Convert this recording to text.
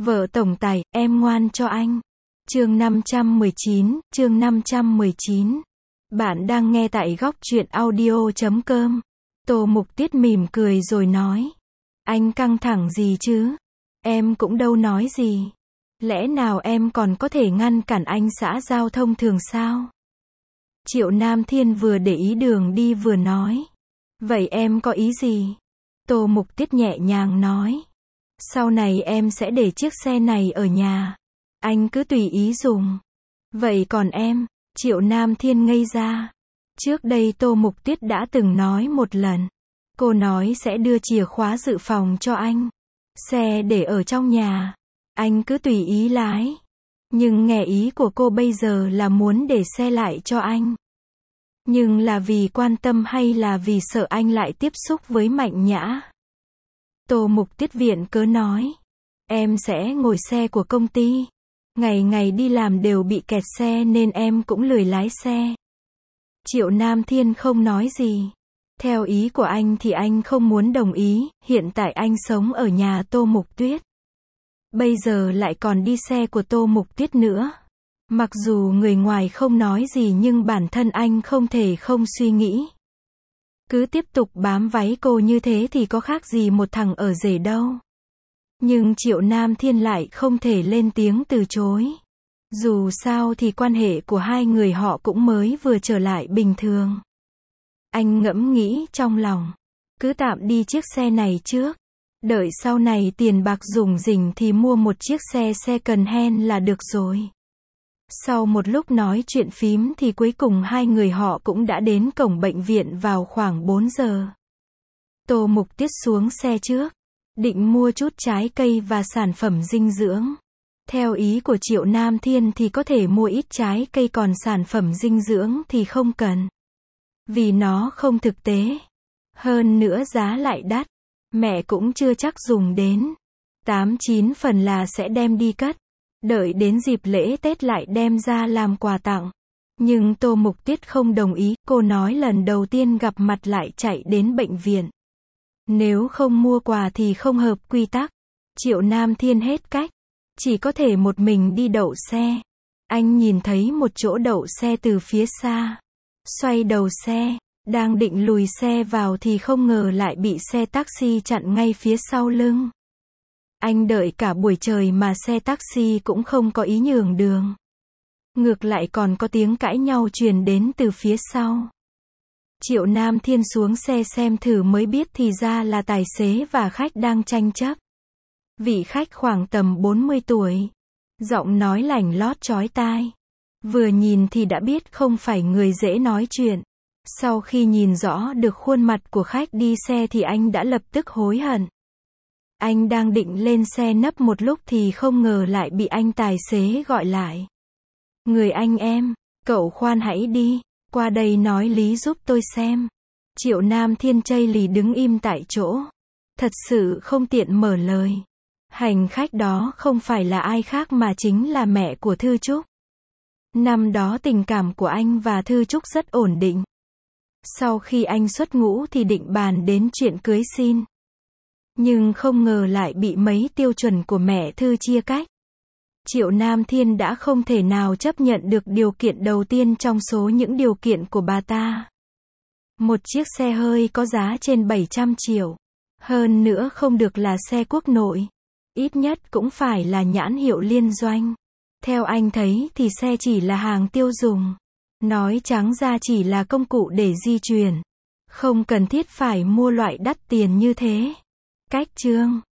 Vợ tổng tài, em ngoan cho anh. Chương 519. Bạn đang nghe tại góc truyện audio.com. Tô Mục Tuyết mỉm cười rồi nói. Anh căng thẳng gì chứ? Em cũng đâu nói gì. Lẽ nào em còn có thể ngăn cản anh xã giao thông thường sao? Triệu Nam Thiên vừa để ý đường đi vừa nói. Vậy em có ý gì? Tô Mục Tuyết nhẹ nhàng nói. Sau này em sẽ để chiếc xe này ở nhà. Anh cứ tùy ý dùng. Vậy còn em? Triệu Nam Thiên ngây ra. Trước đây Tô Mục Tuyết đã từng nói một lần. Cô nói sẽ đưa chìa khóa dự phòng cho anh. Xe để ở trong nhà. Anh cứ tùy ý lái. Nhưng nghe ý của cô bây giờ là muốn để xe lại cho anh. Nhưng là vì quan tâm hay là vì sợ anh lại tiếp xúc với Mạnh Nhã? Tô Mục Tuyết viện cớ nói. Em sẽ ngồi xe của công ty. Ngày ngày đi làm đều bị kẹt xe nên em cũng lười lái xe. Triệu Nam Thiên không nói gì. Theo ý của anh thì anh không muốn đồng ý, hiện tại anh sống ở nhà Tô Mục Tuyết. Bây giờ lại còn đi xe của Tô Mục Tuyết nữa. Mặc dù người ngoài không nói gì nhưng bản thân anh không thể không suy nghĩ. Cứ tiếp tục bám váy cô như thế thì có khác gì một thằng ở rể đâu. Nhưng Triệu Nam Thiên lại không thể lên tiếng từ chối. Dù sao thì quan hệ của hai người họ cũng mới vừa trở lại bình thường. Anh ngẫm nghĩ trong lòng. Cứ tạm đi chiếc xe này trước. Đợi sau này tiền bạc rủng rỉnh thì mua một chiếc xe second hand là được rồi. Sau một lúc nói chuyện phím thì cuối cùng hai người họ cũng đã đến cổng bệnh viện vào khoảng 4 giờ. Tô Mục Tuyết xuống xe trước. Định mua chút trái cây và sản phẩm dinh dưỡng. Theo ý của Triệu Nam Thiên thì có thể mua ít trái cây còn sản phẩm dinh dưỡng thì không cần. Vì nó không thực tế. Hơn nữa giá lại đắt. Mẹ cũng chưa chắc dùng đến. 8-9 phần là sẽ đem đi cất. Đợi đến dịp lễ Tết lại đem ra làm quà tặng. Nhưng Tô Mục Tuyết không đồng ý, cô nói lần đầu tiên gặp mặt lại chạy đến bệnh viện. Nếu không mua quà thì không hợp quy tắc. Triệu Nam Thiên hết cách. Chỉ có thể một mình đi đậu xe. Anh nhìn thấy một chỗ đậu xe từ phía xa. Xoay đầu xe. Đang định lùi xe vào thì không ngờ lại bị xe taxi chặn ngay phía sau lưng. Anh đợi cả buổi trời mà xe taxi cũng không có ý nhường đường. Ngược lại còn có tiếng cãi nhau truyền đến từ phía sau. Triệu Nam Thiên xuống xe xem thử mới biết thì ra là tài xế và khách đang tranh chấp. Vị khách khoảng tầm 40 tuổi. Giọng nói lảnh lót chói tai. Vừa nhìn thì đã biết không phải người dễ nói chuyện. Sau khi nhìn rõ được khuôn mặt của khách đi xe thì anh đã lập tức hối hận. Anh đang định lên xe nấp một lúc thì không ngờ lại bị anh tài xế gọi lại. Người anh em, cậu khoan hãy đi, qua đây nói lý giúp tôi xem. Triệu Nam Thiên chây lì đứng im tại chỗ. Thật sự không tiện mở lời. Hành khách đó không phải là ai khác mà chính là mẹ của Thư Trúc. Năm đó tình cảm của anh và Thư Trúc rất ổn định. Sau khi anh xuất ngũ thì định bàn đến chuyện cưới xin. Nhưng không ngờ lại bị mấy tiêu chuẩn của mẹ Thư chia cách. Triệu Nam Thiên đã không thể nào chấp nhận được điều kiện đầu tiên trong số những điều kiện của bà ta. Một chiếc xe hơi có giá trên 700 triệu. Hơn nữa không được là xe quốc nội. Ít nhất cũng phải là nhãn hiệu liên doanh. Theo anh thấy thì xe chỉ là hàng tiêu dùng. Nói trắng ra chỉ là công cụ để di chuyển. Không cần thiết phải mua loại đắt tiền như thế. Cách chương